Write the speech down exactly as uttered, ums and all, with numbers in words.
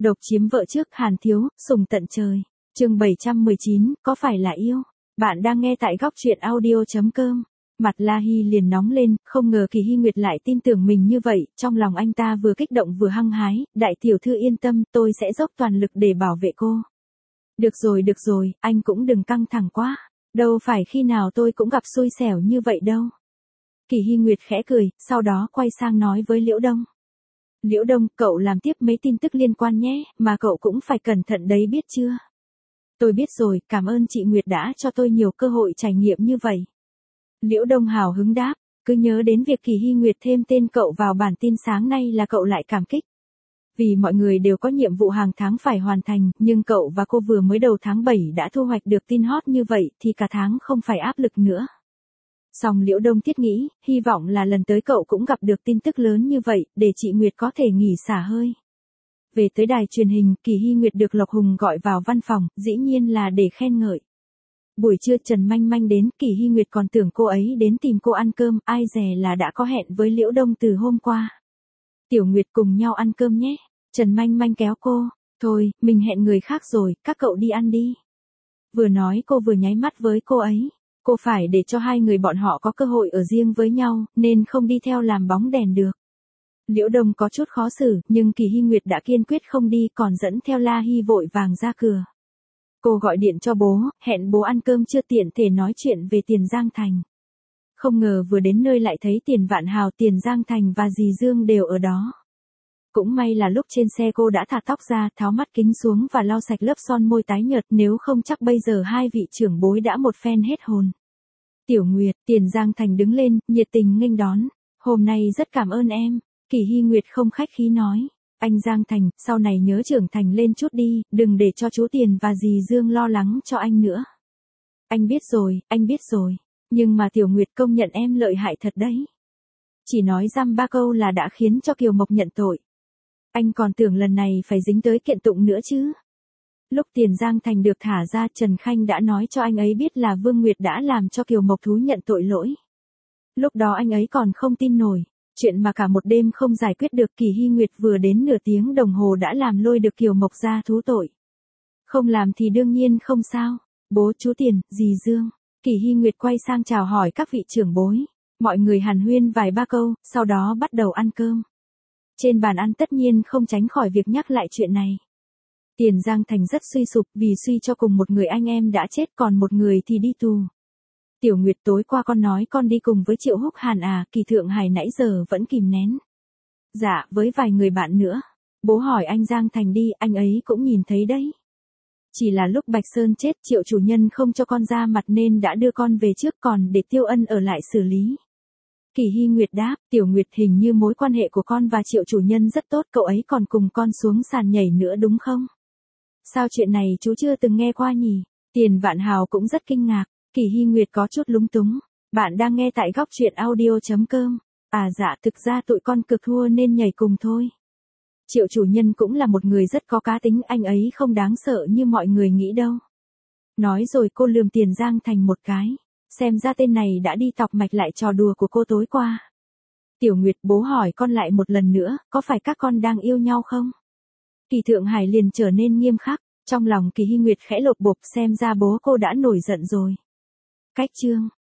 Độc chiếm vợ trước Hàn Thiếu, sùng tận trời. Chương bảy trăm mười chín, có phải là yêu? Bạn đang nghe tại góc truyện audio chấm com. Mặt La Hy liền nóng lên, không ngờ Kỳ Hy Nguyệt lại tin tưởng mình như vậy, trong lòng anh ta vừa kích động vừa hăng hái, đại tiểu thư yên tâm, tôi sẽ dốc toàn lực để bảo vệ cô. Được rồi được rồi, anh cũng đừng căng thẳng quá, đâu phải khi nào tôi cũng gặp xui xẻo như vậy đâu. Kỳ Hy Nguyệt khẽ cười, sau đó quay sang nói với Liễu Đông. Liễu Đông, cậu làm tiếp mấy tin tức liên quan nhé, mà cậu cũng phải cẩn thận đấy biết chưa? Tôi biết rồi, cảm ơn chị Nguyệt đã cho tôi nhiều cơ hội trải nghiệm như vậy. Liễu Đông hào hứng đáp, cứ nhớ đến việc Kỳ Hy Nguyệt thêm tên cậu vào bản tin sáng nay là cậu lại cảm kích. Vì mọi người đều có nhiệm vụ hàng tháng phải hoàn thành, nhưng cậu và cô vừa mới đầu tháng bảy đã thu hoạch được tin hot như vậy thì cả tháng không phải áp lực nữa. Song Liễu Đông thiết nghĩ, hy vọng là lần tới cậu cũng gặp được tin tức lớn như vậy, để chị Nguyệt có thể nghỉ xả hơi. Về tới đài truyền hình, Kỳ Hy Nguyệt được Lộc Hùng gọi vào văn phòng, dĩ nhiên là để khen ngợi. Buổi trưa Trần Manh Manh đến, Kỳ Hy Nguyệt còn tưởng cô ấy đến tìm cô ăn cơm, ai dè là đã có hẹn với Liễu Đông từ hôm qua. Tiểu Nguyệt cùng nhau ăn cơm nhé. Trần Manh Manh kéo cô, thôi, mình hẹn người khác rồi, các cậu đi ăn đi. Vừa nói cô vừa nháy mắt với cô ấy. Cô phải để cho hai người bọn họ có cơ hội ở riêng với nhau, nên không đi theo làm bóng đèn được. Liễu Đông có chút khó xử, nhưng Kỳ Hy Nguyệt đã kiên quyết không đi, còn dẫn theo La Hy vội vàng ra cửa. Cô gọi điện cho bố, hẹn bố ăn cơm chưa tiện thể nói chuyện về Tiền Giang Thành. Không ngờ vừa đến nơi lại thấy Tiền Vạn Hào, Tiền Giang Thành và dì Dương đều ở đó. Cũng may là lúc trên xe cô đã thả tóc ra, tháo mắt kính xuống và lau sạch lớp son môi tái nhợt, nếu không chắc bây giờ hai vị trưởng bối đã một phen hết hồn. Tiểu Nguyệt, Tiền Giang Thành đứng lên, nhiệt tình nghênh đón. Hôm nay rất cảm ơn em. Kỳ Hy Nguyệt không khách khí nói. Anh Giang Thành, sau này nhớ trưởng thành lên chút đi, đừng để cho chú Tiền và dì Dương lo lắng cho anh nữa. Anh biết rồi, anh biết rồi. Nhưng mà Tiểu Nguyệt công nhận em lợi hại thật đấy. Chỉ nói dăm ba câu là đã khiến cho Kiều Mộc nhận tội. Anh còn tưởng lần này phải dính tới kiện tụng nữa chứ. Lúc Tiền Giang Thành được thả ra, Trần Khanh đã nói cho anh ấy biết là Vương Nguyệt đã làm cho Kiều Mộc thú nhận tội lỗi. Lúc đó anh ấy còn không tin nổi, chuyện mà cả một đêm không giải quyết được. Kỳ Hy Nguyệt vừa đến nửa tiếng đồng hồ đã làm lôi được Kiều Mộc ra thú tội. Không làm thì đương nhiên không sao. Bố, chú Tiền, dì Dương. Kỳ Hy Nguyệt quay sang chào hỏi các vị trưởng bối. Mọi người hàn huyên vài ba câu, sau đó bắt đầu ăn cơm. Trên bàn ăn tất nhiên không tránh khỏi việc nhắc lại chuyện này. Tiền Giang Thành rất suy sụp vì suy cho cùng một người anh em đã chết, còn một người thì đi tù. Tiểu Nguyệt, tối qua con nói con đi cùng với Triệu Húc Hàn à? Kỳ Thượng Hải nãy giờ vẫn kìm nén. Dạ, với vài người bạn nữa. Bố hỏi anh Giang Thành đi, anh ấy cũng nhìn thấy đấy. Chỉ là lúc Bạch Sơn chết, Triệu chủ nhân không cho con ra mặt nên đã đưa con về trước, còn để Tiêu Ân ở lại xử lý. Kỳ Hy Nguyệt đáp, Tiểu Nguyệt, hình như mối quan hệ của con và Triệu chủ nhân rất tốt, cậu ấy còn cùng con xuống sàn nhảy nữa đúng không? Sao chuyện này chú chưa từng nghe qua nhỉ? Tiền Vạn Hào cũng rất kinh ngạc. Kỳ Hy Nguyệt có chút lúng túng. Bạn đang nghe tại góc truyện audio chấm com. À dạ, thực ra tụi con cực thua nên nhảy cùng thôi. Triệu chủ nhân cũng là một người rất có cá tính, anh ấy không đáng sợ như mọi người nghĩ đâu. Nói rồi cô lườm Tiền Giang Thành một cái. Xem ra tên này đã đi tọc mạch lại trò đùa của cô tối qua. Tiểu Nguyệt, bố hỏi con lại một lần nữa, có phải các con đang yêu nhau không? Kỳ Thượng Hải liền trở nên nghiêm khắc, trong lòng Kỳ Hy Nguyệt khẽ lột bột, xem ra bố cô đã nổi giận rồi. Cách chương,